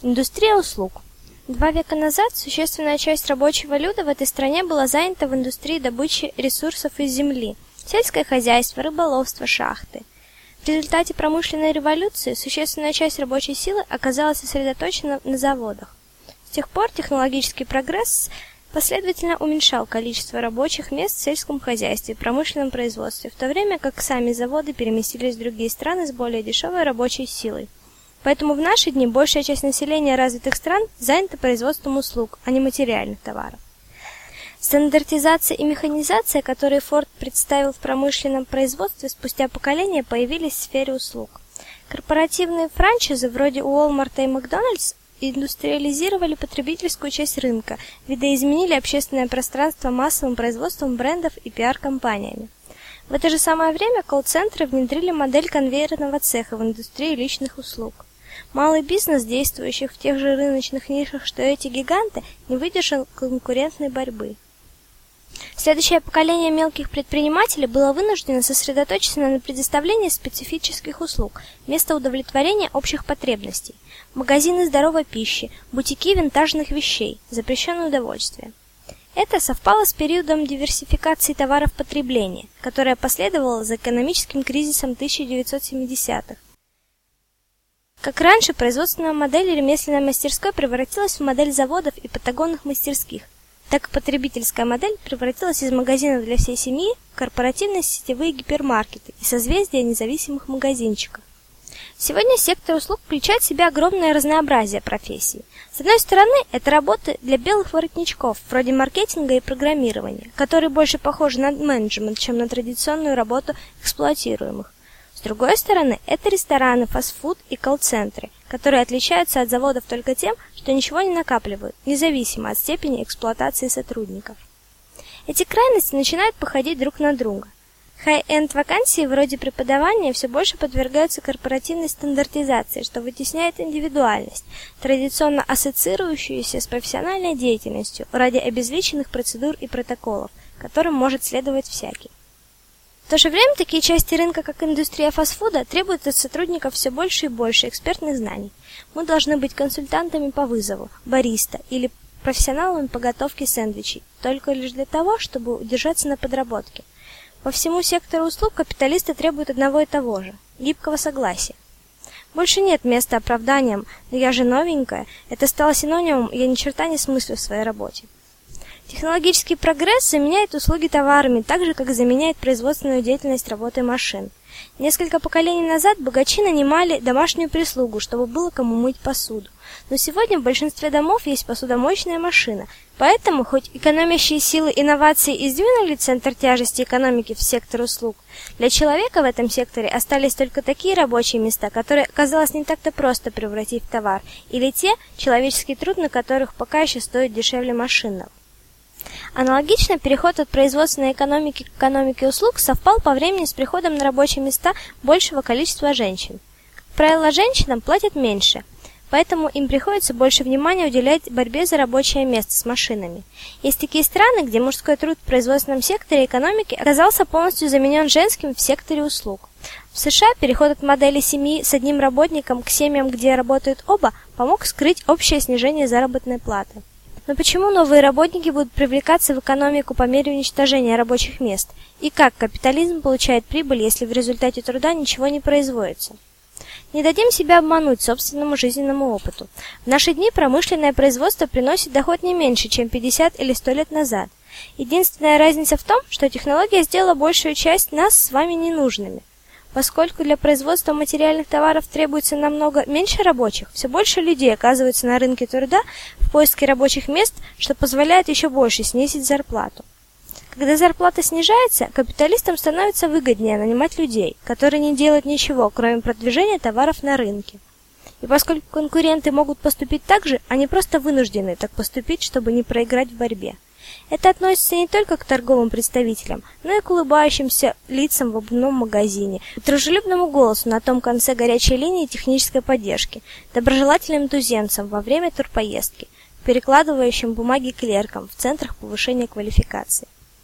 Индустрия услуг. 2 века назад существенная часть рабочего люда в этой стране была занята в индустрии добычи ресурсов из земли, сельское хозяйство, рыболовство, шахты. В результате промышленной революции существенная часть рабочей силы оказалась сосредоточена на заводах. С тех пор технологический прогресс последовательно уменьшал количество рабочих мест в сельском хозяйстве и промышленном производстве, в то время как сами заводы переместились в другие страны с более дешевой рабочей силой. Поэтому в наши дни большая часть населения развитых стран занята производством услуг, а не материальных товаров. Стандартизация и механизация, которые Форд представил в промышленном производстве, спустя поколения появились в сфере услуг. Корпоративные франчайзы вроде Walmart и Макдональдс индустриализировали потребительскую часть рынка, видоизменили общественное пространство массовым производством брендов и пиар-компаниями. В это же самое время колл-центры внедрили модель конвейерного цеха в индустрии личных услуг. Малый бизнес, действующий в тех же рыночных нишах, что и эти гиганты, не выдержал конкурентной борьбы. Следующее поколение мелких предпринимателей было вынуждено сосредоточиться на предоставлении специфических услуг вместо удовлетворения общих потребностей. Магазины здоровой пищи, бутики винтажных вещей, запрещенное удовольствие. Это совпало с периодом диверсификации товаров потребления, которая последовала за экономическим кризисом 1970-х. Как раньше, производственная модель ремесленной мастерской превратилась в модель заводов и патагонных мастерских, так потребительская модель превратилась из магазинов для всей семьи в корпоративные сетевые гипермаркеты и созвездия независимых магазинчиков. Сегодня сектор услуг включает в себя огромное разнообразие профессий. С одной стороны, это работы для белых воротничков, вроде маркетинга и программирования, которые больше похожи на менеджмент, чем на традиционную работу эксплуатируемых. С другой стороны, это рестораны, фастфуд и колл-центры, которые отличаются от заводов только тем, что ничего не накапливают, независимо от степени эксплуатации сотрудников. Эти крайности начинают походить друг на друга. Хай-энд вакансии вроде преподавания все больше подвергаются корпоративной стандартизации, что вытесняет индивидуальность, традиционно ассоциирующуюся с профессиональной деятельностью ради обезличенных процедур и протоколов, которым может следовать всякий. В то же время такие части рынка, как индустрия фастфуда, требуют от сотрудников все больше и больше экспертных знаний. Мы должны быть консультантами по вызову, бариста или профессионалами по готовке сэндвичей, только лишь для того, чтобы удержаться на подработке. По всему сектору услуг капиталисты требуют одного и того же – гибкого согласия. Больше нет места оправданиям, но я же новенькая, это стало синонимом, я ни черта не смыслю в своей работе. Технологический прогресс заменяет услуги товарами, так же, как заменяет производственную деятельность работой машин. Несколько поколений назад богачи нанимали домашнюю прислугу, чтобы было кому мыть посуду. Но сегодня в большинстве домов есть посудомоечная машина. Поэтому, хоть экономящие силы инноваций и сдвинули центр тяжести экономики в сектор услуг, для человека в этом секторе остались только такие рабочие места, которые оказалось не так-то просто превратить в товар, или те, человеческий труд на которых пока еще стоит дешевле машинного. Аналогично, переход от производственной экономики к экономике услуг совпал по времени с приходом на рабочие места большего количества женщин. Как правило, женщинам платят меньше, поэтому им приходится больше внимания уделять борьбе за рабочее место с машинами. Есть такие страны, где мужской труд в производственном секторе экономики оказался полностью заменен женским в секторе услуг. В США переход от модели семьи с одним работником к семьям, где работают оба, помог скрыть общее снижение заработной платы. Но почему новые работники будут привлекаться в экономику по мере уничтожения рабочих мест? И как капитализм получает прибыль, если в результате труда ничего не производится? Не дадим себя обмануть собственному жизненному опыту. В наши дни промышленное производство приносит доход не меньше, чем 50 или 100 лет назад. Единственная разница в том, что технология сделала большую часть нас с вами ненужными. Поскольку для производства материальных товаров требуется намного меньше рабочих, все больше людей оказываются на рынке труда в поиске рабочих мест, что позволяет еще больше снизить зарплату. Когда зарплата снижается, капиталистам становится выгоднее нанимать людей, которые не делают ничего, кроме продвижения товаров на рынке. И поскольку конкуренты могут поступить так же, они просто вынуждены так поступить, чтобы не проиграть в борьбе. Это относится не только к торговым представителям, но и к улыбающимся лицам в обувном магазине, к дружелюбному голосу на том конце горячей линии технической поддержки, доброжелательным туземцам во время турпоездки, перекладывающим бумаги клеркам в центрах повышения квалификации.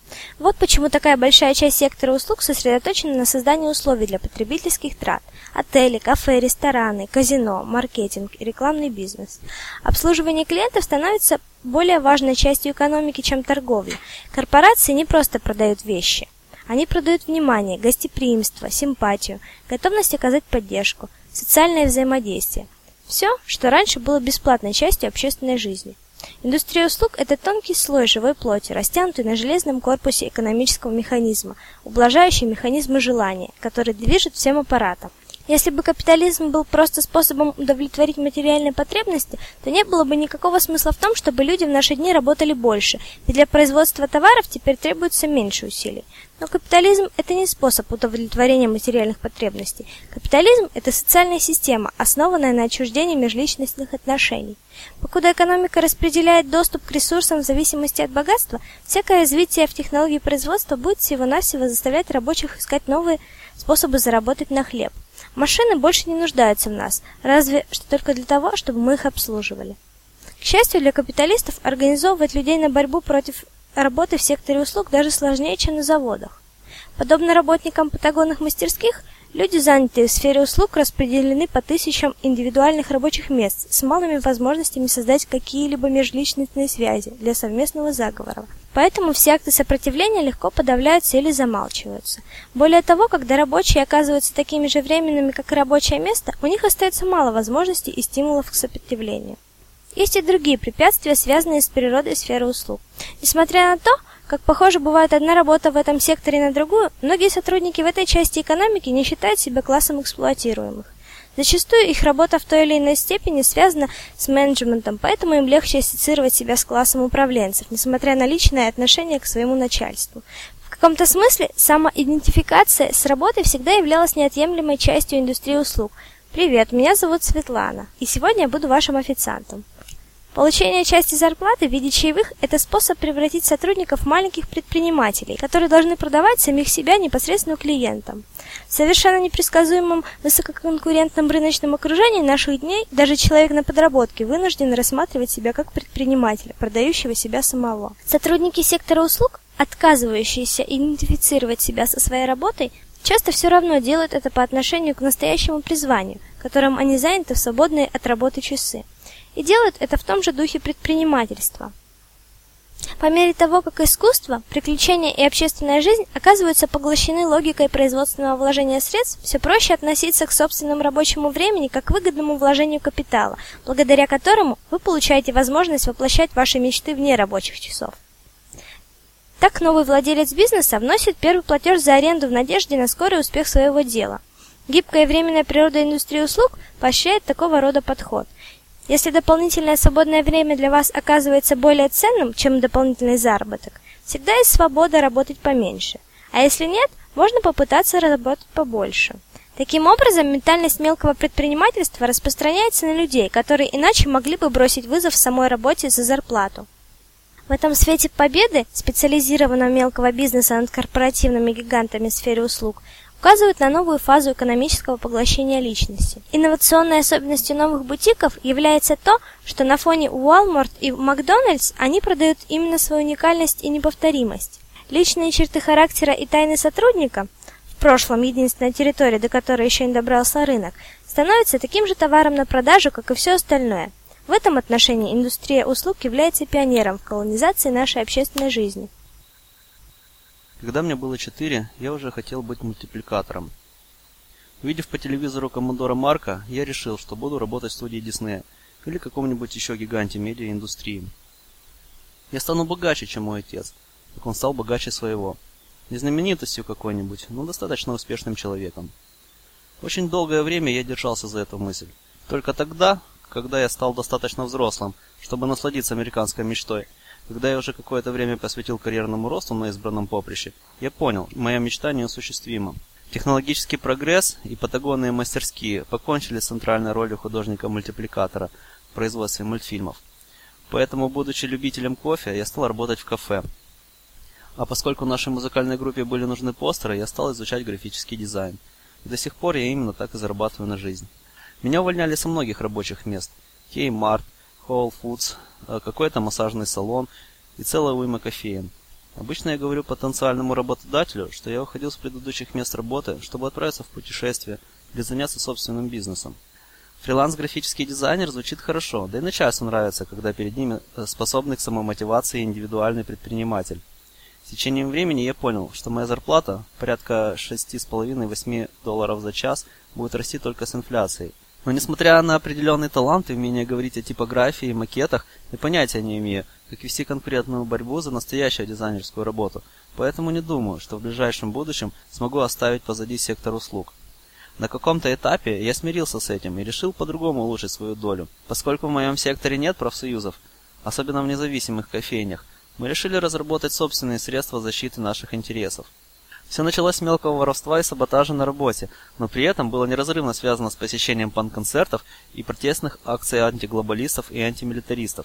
Вот почему такая большая часть сектора услуг сосредоточена на создании условий для потребительских трат. Отели, кафе, рестораны, казино, маркетинг и рекламный бизнес. Обслуживание клиентов становится более важной частью экономики, чем торговля. Корпорации не просто продают вещи. Они продают внимание, гостеприимство, симпатию, готовность оказать поддержку, социальное взаимодействие. Все, что раньше было бесплатной частью общественной жизни. Индустрия услуг – это тонкий слой живой плоти, растянутый на железном корпусе экономического механизма, ублажающий механизмы желания, который движет всем аппаратом. Если бы капитализм был просто способом удовлетворить материальные потребности, то не было бы никакого смысла в том, чтобы люди в наши дни работали больше, ведь для производства товаров теперь требуется меньше усилий. Но капитализм – это не способ удовлетворения материальных потребностей. Капитализм – это социальная система, основанная на отчуждении межличностных отношений. Покуда экономика распределяет доступ к ресурсам в зависимости от богатства, всякое развитие в технологии производства будет всего-навсего заставлять рабочих искать новые способы заработать на хлеб. Машины больше не нуждаются в нас, разве что только для того, чтобы мы их обслуживали. К счастью для капиталистов, организовывать людей на борьбу против работы в секторе услуг даже сложнее, чем на заводах. Подобно работникам патагонных мастерских, люди, занятые в сфере услуг, распределены по тысячам индивидуальных рабочих мест с малыми возможностями создать какие-либо межличностные связи для совместного заговора. Поэтому все акты сопротивления легко подавляются или замалчиваются. Более того, когда рабочие оказываются такими же временными, как и рабочее место, у них остается мало возможностей и стимулов к сопротивлению. Есть и другие препятствия, связанные с природой сферы услуг. Несмотря на то, как похоже бывает одна работа в этом секторе на другую, многие сотрудники в этой части экономики не считают себя классом эксплуатируемых. Зачастую их работа в той или иной степени связана с менеджментом, поэтому им легче ассоциировать себя с классом управленцев, несмотря на личное отношение к своему начальству. В каком-то смысле самоидентификация с работой всегда являлась неотъемлемой частью индустрии услуг. «Привет, меня зовут Светлана, и сегодня я буду вашим официантом». Получение части зарплаты в виде чаевых – это способ превратить сотрудников в маленьких предпринимателей, которые должны продавать самих себя непосредственно клиентам. В совершенно непредсказуемом высококонкурентном рыночном окружении наших дней даже человек на подработке вынужден рассматривать себя как предпринимателя, продающего себя самого. Сотрудники сектора услуг, отказывающиеся идентифицировать себя со своей работой, часто все равно делают это по отношению к настоящему призванию, которым они заняты в свободные от работы часы. И делают это в том же духе предпринимательства. По мере того, как искусство, приключения и общественная жизнь оказываются поглощены логикой производственного вложения средств, все проще относиться к собственному рабочему времени как к выгодному вложению капитала, благодаря которому вы получаете возможность воплощать ваши мечты вне рабочих часов. Так новый владелец бизнеса вносит первый платеж за аренду в надежде на скорый успех своего дела. Гибкая и временная природа индустрии услуг поощряет такого рода подход. Если дополнительное свободное время для вас оказывается более ценным, чем дополнительный заработок, всегда есть свобода работать поменьше. А если нет, можно попытаться работать побольше. Таким образом, ментальность мелкого предпринимательства распространяется на людей, которые иначе могли бы бросить вызов самой работе за зарплату. В этом свете победы специализированного мелкого бизнеса над корпоративными гигантами в сфере услуг указывают на новую фазу экономического поглощения личности. Инновационной особенностью новых бутиков является то, что на фоне Walmart и Макдональдс они продают именно свою уникальность и неповторимость. Личные черты характера и тайны сотрудника, в прошлом единственная территория, до которой еще не добрался рынок, становятся таким же товаром на продажу, как и все остальное. В этом отношении индустрия услуг является пионером в колонизации нашей общественной жизни. Когда мне было 4, я уже хотел быть мультипликатором. Увидев по телевизору Коммодора Марка, я решил, что буду работать в студии Диснея или каком-нибудь еще гиганте медиаиндустрии. Я стану богаче, чем мой отец, как он стал богаче своего. Не знаменитостью какой-нибудь, но достаточно успешным человеком. Очень долгое время я держался за эту мысль. Только тогда, когда я стал достаточно взрослым, чтобы насладиться американской мечтой, когда я уже какое-то время посвятил карьерному росту на избранном поприще, я понял, моя мечта неосуществима. Технологический прогресс и патагонные мастерские покончили с центральной ролью художника-мультипликатора в производстве мультфильмов. Поэтому, будучи любителем кофе, я стал работать в кафе. А поскольку нашей музыкальной группе были нужны постеры, я стал изучать графический дизайн. И до сих пор я именно так и зарабатываю на жизнь. Меня увольняли со многих рабочих мест. Kmart, Whole Foods, какой-то массажный салон и целая уйма кофеен. Обычно я говорю потенциальному работодателю, что я уходил с предыдущих мест работы, чтобы отправиться в путешествие или заняться собственным бизнесом. Фриланс-графический дизайнер звучит хорошо, да и начальству нравится, когда перед ними способный к самомотивации индивидуальный предприниматель. С течением времени я понял, что моя зарплата, порядка $6,5–8 за час, будет расти только с инфляцией. Но несмотря на определенный талант и умение говорить о типографии и макетах, я понятия не имею, как вести конкурентную борьбу за настоящую дизайнерскую работу, поэтому не думаю, что в ближайшем будущем смогу оставить позади сектор услуг. На каком-то этапе я смирился с этим и решил по-другому улучшить свою долю. Поскольку в моем секторе нет профсоюзов, особенно в независимых кофейнях, мы решили разработать собственные средства защиты наших интересов. Все началось с мелкого воровства и саботажа на работе, но при этом было неразрывно связано с посещением панк-концертов и протестных акций антиглобалистов и антимилитаристов.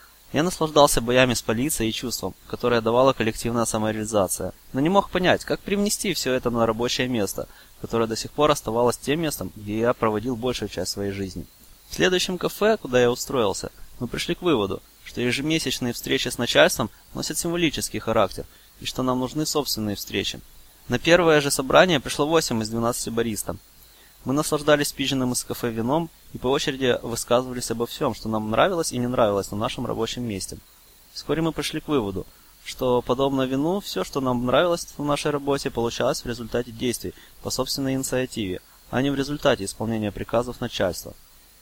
Я наслаждался боями с полицией и чувством, которое давала коллективная самореализация, но не мог понять, как привнести все это на рабочее место, которое до сих пор оставалось тем местом, где я проводил большую часть своей жизни. В следующем кафе, куда я устроился, мы пришли к выводу, что ежемесячные встречи с начальством носят символический характер, и что нам нужны собственные встречи. На первое же собрание пришло 8 из 12 бариста. Мы наслаждались пиженным из кафе вином и по очереди высказывались обо всем, что нам нравилось и не нравилось на нашем рабочем месте. Вскоре мы пришли к выводу, что, подобно вину, все, что нам нравилось в нашей работе, получалось в результате действий по собственной инициативе, а не в результате исполнения приказов начальства.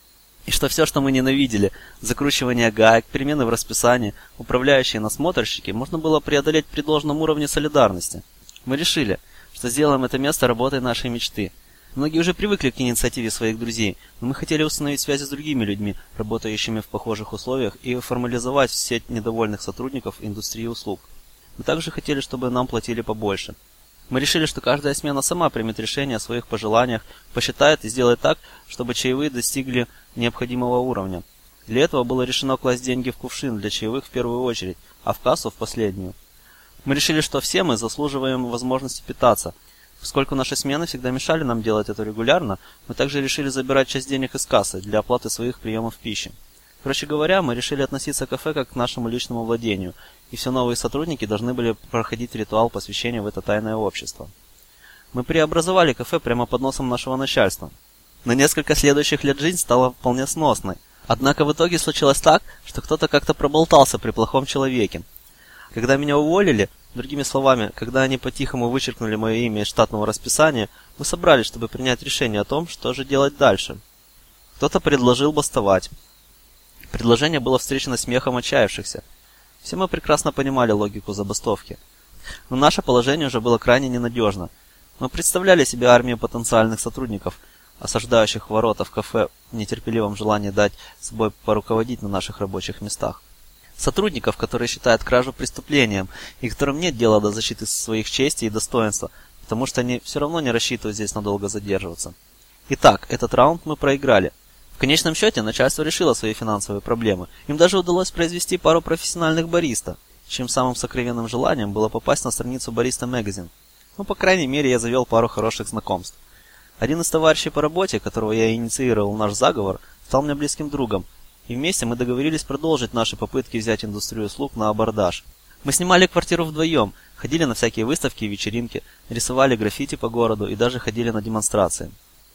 И что все, что мы ненавидели, закручивание гаек, перемены в расписании, управляющие насмотрщики, можно было преодолеть при должном уровне солидарности. Мы решили, что сделаем это место работой нашей мечты. Многие уже привыкли к инициативе своих друзей, но мы хотели установить связи с другими людьми, работающими в похожих условиях, и формализовать сеть недовольных сотрудников индустрии услуг. Мы также хотели, чтобы нам платили побольше. Мы решили, что каждая смена сама примет решение о своих пожеланиях, посчитает и сделает так, чтобы чаевые достигли необходимого уровня. Для этого было решено класть деньги в кувшин для чаевых в первую очередь, а в кассу в последнюю. Мы решили, что все мы заслуживаем возможности питаться. Поскольку наши смены всегда мешали нам делать это регулярно, мы также решили забирать часть денег из кассы для оплаты своих приемов пищи. Короче говоря, мы решили относиться к кафе как к нашему личному владению, и все новые сотрудники должны были проходить ритуал посвящения в это тайное общество. Мы преобразовали кафе прямо под носом нашего начальства. На несколько следующих лет жизнь стала вполне сносной. Однако в итоге случилось так, что кто-то как-то проболтался при плохом человеке. Когда меня уволили, другими словами, когда они по-тихому вычеркнули мое имя из штатного расписания, мы собрались, чтобы принять решение о том, что же делать дальше. Кто-то предложил бастовать. Предложение было встречено смехом отчаявшихся. Все мы прекрасно понимали логику забастовки. Но наше положение уже было крайне ненадежно. Мы представляли себе армию потенциальных сотрудников, осаждающих ворота в кафе в нетерпеливом желании дать собой поруководить на наших рабочих местах. Сотрудников, которые считают кражу преступлением, и которым нет дела до защиты своих чести и достоинства, потому что они все равно не рассчитывают здесь надолго задерживаться. Итак, этот раунд мы проиграли. В конечном счете, начальство решило свои финансовые проблемы. Им даже удалось произвести пару профессиональных бариста, чьим самым сокровенным желанием было попасть на страницу Barista Magazine. Ну, по крайней мере, я завел пару хороших знакомств. Один из товарищей по работе, которого я инициировал наш заговор, стал мне близким другом, и вместе мы договорились продолжить наши попытки взять индустрию услуг на абордаж. Мы снимали квартиру вдвоем, ходили на всякие выставки и вечеринки, рисовали граффити по городу и даже ходили на демонстрации.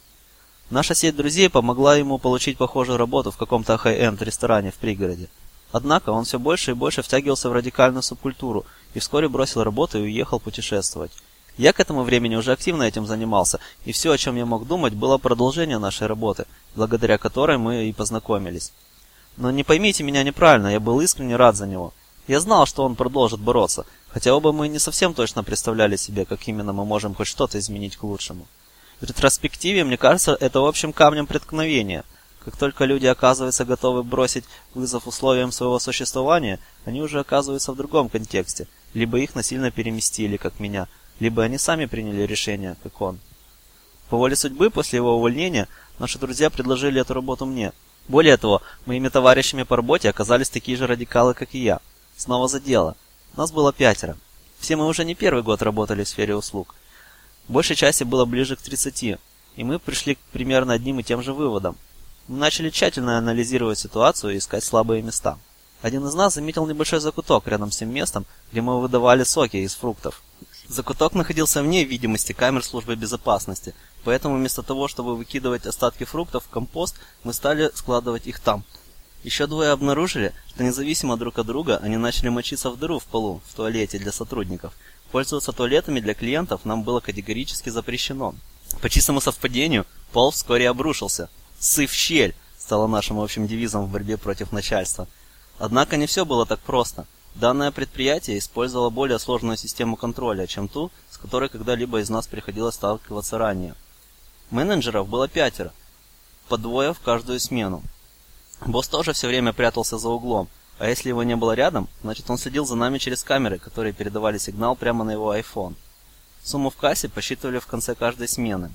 Наша сеть друзей помогла ему получить похожую работу в каком-то хай-энд ресторане в пригороде. Однако он все больше и больше втягивался в радикальную субкультуру и вскоре бросил работу и уехал путешествовать. Я к этому времени уже активно этим занимался, и все, о чем я мог думать, было продолжение нашей работы, благодаря которой мы и познакомились. Но не поймите меня неправильно, я был искренне рад за него. Я знал, что он продолжит бороться, хотя оба мы не совсем точно представляли себе, как именно мы можем хоть что-то изменить к лучшему. В ретроспективе, мне кажется, это общим камнем преткновения. Как только люди оказываются готовы бросить вызов условиям своего существования, они уже оказываются в другом контексте. Либо их насильно переместили, как меня, либо они сами приняли решение, как он. По воле судьбы, после его увольнения, наши друзья предложили эту работу мне. Более того, моими товарищами по работе оказались такие же радикалы, как и я. Снова за дело. Нас было 5. Все мы уже не первый год работали в сфере услуг. Большей части было ближе к 30, и мы пришли к примерно одним и тем же выводам. Мы начали тщательно анализировать ситуацию и искать слабые места. Один из нас заметил небольшой закуток рядом с тем местом, где мы выдавали соки из фруктов. Закуток находился вне видимости камер службы безопасности, поэтому вместо того, чтобы выкидывать остатки фруктов в компост, мы стали складывать их там. Еще двое обнаружили, что независимо друг от друга они начали мочиться в дыру в полу в туалете для сотрудников. Пользоваться туалетами для клиентов нам было категорически запрещено. По чистому совпадению, пол вскоре обрушился. «Ссы в щель» стало нашим общим девизом в борьбе против начальства. Однако не все было так просто. Данное предприятие использовало более сложную систему контроля, чем ту, с которой когда-либо из нас приходилось сталкиваться ранее. Менеджеров было 5, по 2 в каждую смену. Босс тоже все время прятался за углом, а если его не было рядом, значит он следил за нами через камеры, которые передавали сигнал прямо на его iPhone. Сумму в кассе посчитывали в конце каждой смены.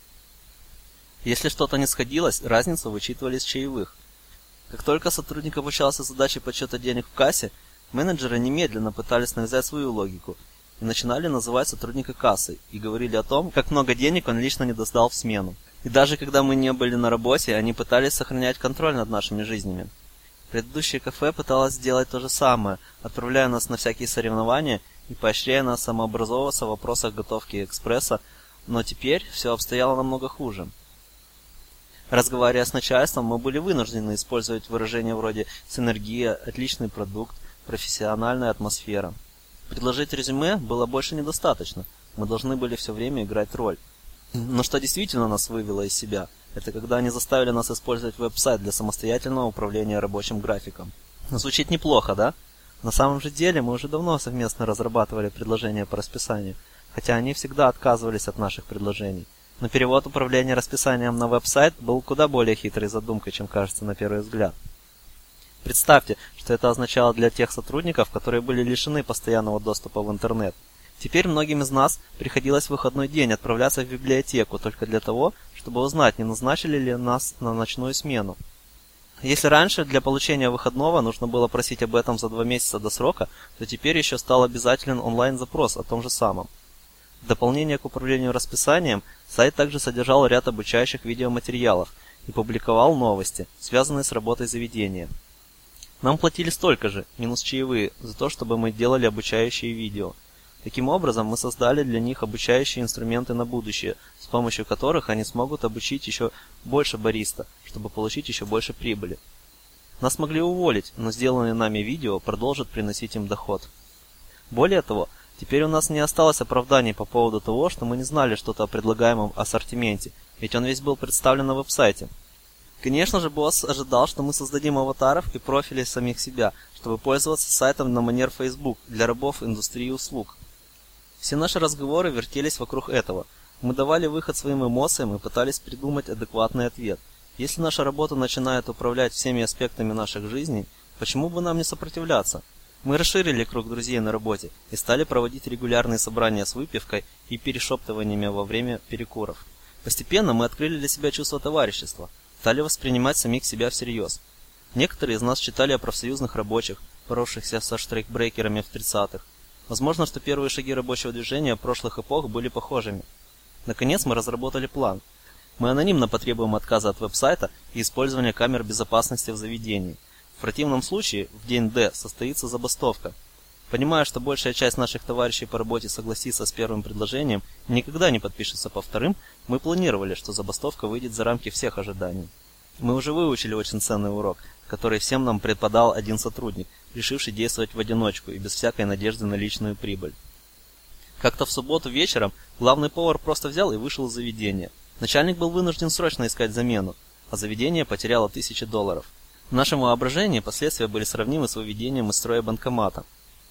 Если что-то не сходилось, разницу вычитывали из чаевых. Как только сотрудник обучался задаче подсчета денег в кассе, менеджеры немедленно пытались навязать свою логику и начинали называть сотрудника кассой и говорили о том, как много денег он лично не сдал в смену. И даже когда мы не были на работе, они пытались сохранять контроль над нашими жизнями. Предыдущее кафе пыталось сделать то же самое, отправляя нас на всякие соревнования и поощряя нас самообразовываться в вопросах готовки экспресса, но теперь все обстояло намного хуже. Разговаривая с начальством, мы были вынуждены использовать выражения вроде «синергия», «отличный продукт», «профессиональная атмосфера». Предложить резюме было больше недостаточно, мы должны были все время играть роль. Но что действительно нас вывело из себя, это когда они заставили нас использовать веб-сайт для самостоятельного управления рабочим графиком. Звучит неплохо, да? На самом же деле мы уже давно совместно разрабатывали предложения по расписанию, хотя они всегда отказывались от наших предложений. Но перевод управления расписанием на веб-сайт был куда более хитрой задумкой, чем кажется на первый взгляд. Представьте, что это означало для тех сотрудников, которые были лишены постоянного доступа в интернет. Теперь многим из нас приходилось в выходной день отправляться в библиотеку только для того, чтобы узнать, не назначили ли нас на ночную смену. Если раньше для получения выходного нужно было просить об этом за 2 месяца до срока, то теперь еще стал обязателен онлайн-запрос о том же самом. В дополнение к управлению расписанием, сайт также содержал ряд обучающих видеоматериалов и публиковал новости, связанные с работой заведения. Нам платили столько же, минус чаевые, за то, чтобы мы делали обучающие видео. Таким образом, мы создали для них обучающие инструменты на будущее, с помощью которых они смогут обучить еще больше бариста, чтобы получить еще больше прибыли. Нас могли уволить, но сделанные нами видео продолжат приносить им доход. Более того, теперь у нас не осталось оправданий по поводу того, что мы не знали что-то о предлагаемом ассортименте, ведь он весь был представлен на веб-сайте. Конечно же, босс ожидал, что мы создадим аватаров и профили самих себя, чтобы пользоваться сайтом на манер Facebook для рабов индустрии услуг. Все наши разговоры вертелись вокруг этого. Мы давали выход своим эмоциям и пытались придумать адекватный ответ. Если наша работа начинает управлять всеми аспектами наших жизней, почему бы нам не сопротивляться? Мы расширили круг друзей на работе и стали проводить регулярные собрания с выпивкой и перешептываниями во время перекуров. Постепенно мы открыли для себя чувство товарищества, стали воспринимать самих себя всерьез. Некоторые из нас читали о профсоюзных рабочих, боровшихся со штрейкбрейкерами в 30-х. Возможно, что первые шаги рабочего движения прошлых эпох были похожими. Наконец мы разработали план. Мы анонимно потребуем отказа от веб-сайта и использования камер безопасности в заведении. В противном случае в день Д состоится забастовка. Понимая, что большая часть наших товарищей по работе согласится с первым предложением и никогда не подпишется по вторым, мы планировали, что забастовка выйдет за рамки всех ожиданий. Мы уже выучили очень ценный урок, который всем нам преподал один сотрудник, решивший действовать в одиночку и без всякой надежды на личную прибыль. Как-то в субботу вечером главный повар просто взял и вышел из заведения. Начальник был вынужден срочно искать замену, а заведение потеряло $1000. В нашем воображении последствия были сравнимы с выведением из строя банкомата.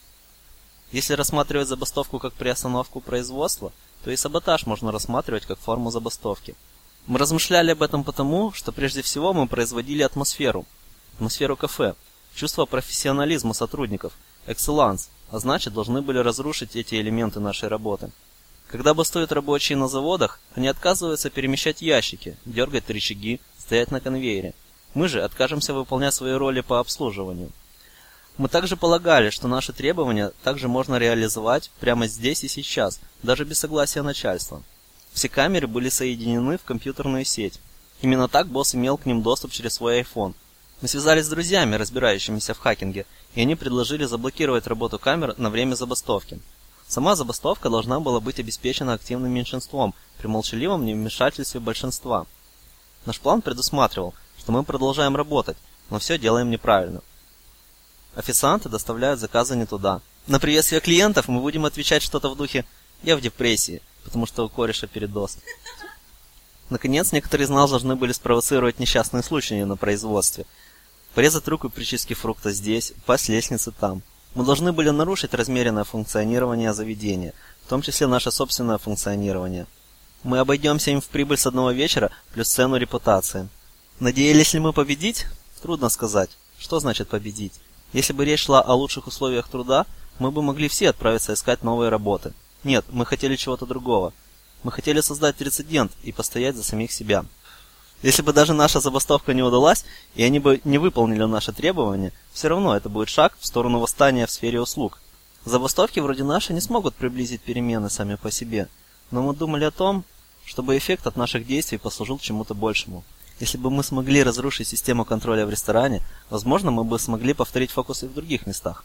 Если рассматривать забастовку как приостановку производства, то и саботаж можно рассматривать как форму забастовки. Мы размышляли об этом потому, что прежде всего мы производили атмосферу кафе, чувство профессионализма сотрудников, экселанс, а значит должны были разрушить эти элементы нашей работы. Когда бастуют рабочие на заводах, они отказываются перемещать ящики, дергать рычаги, стоять на конвейере. Мы же откажемся выполнять свои роли по обслуживанию. Мы также полагали, что наши требования также можно реализовать прямо здесь и сейчас, даже без согласия начальства. Все камеры были соединены в компьютерную сеть. Именно так босс имел к ним доступ через свой iPhone. Мы связались с друзьями, разбирающимися в хакинге, и они предложили заблокировать работу камер на время забастовки. Сама забастовка должна была быть обеспечена активным меньшинством при молчаливом невмешательстве большинства. Наш план предусматривал, что мы продолжаем работать, но все делаем неправильно. Официанты доставляют заказы не туда. На приветствие клиентов мы будем отвечать что-то в духе «Я в депрессии, потому что у кореша передоз». Наконец, некоторые из нас должны были спровоцировать несчастные случаи на производстве. Порезать руку при чистке фрукта здесь, упасть с лестницы там. Мы должны были нарушить размеренное функционирование заведения, в том числе наше собственное функционирование. Мы обойдемся им в прибыль с одного вечера, плюс цену репутации. Надеялись ли мы победить? Трудно сказать. Что значит победить? Если бы речь шла о лучших условиях труда, мы бы могли все отправиться искать новые работы. Нет, мы хотели чего-то другого. Мы хотели создать прецедент и постоять за самих себя. Если бы даже наша забастовка не удалась, и они бы не выполнили наши требования, все равно это будет шаг в сторону восстания в сфере услуг. Забастовки вроде нашей не смогут приблизить перемены сами по себе, но мы думали о том, чтобы эффект от наших действий послужил чему-то большему. Если бы мы смогли разрушить систему контроля в ресторане, возможно, мы бы смогли повторить фокусы в других местах.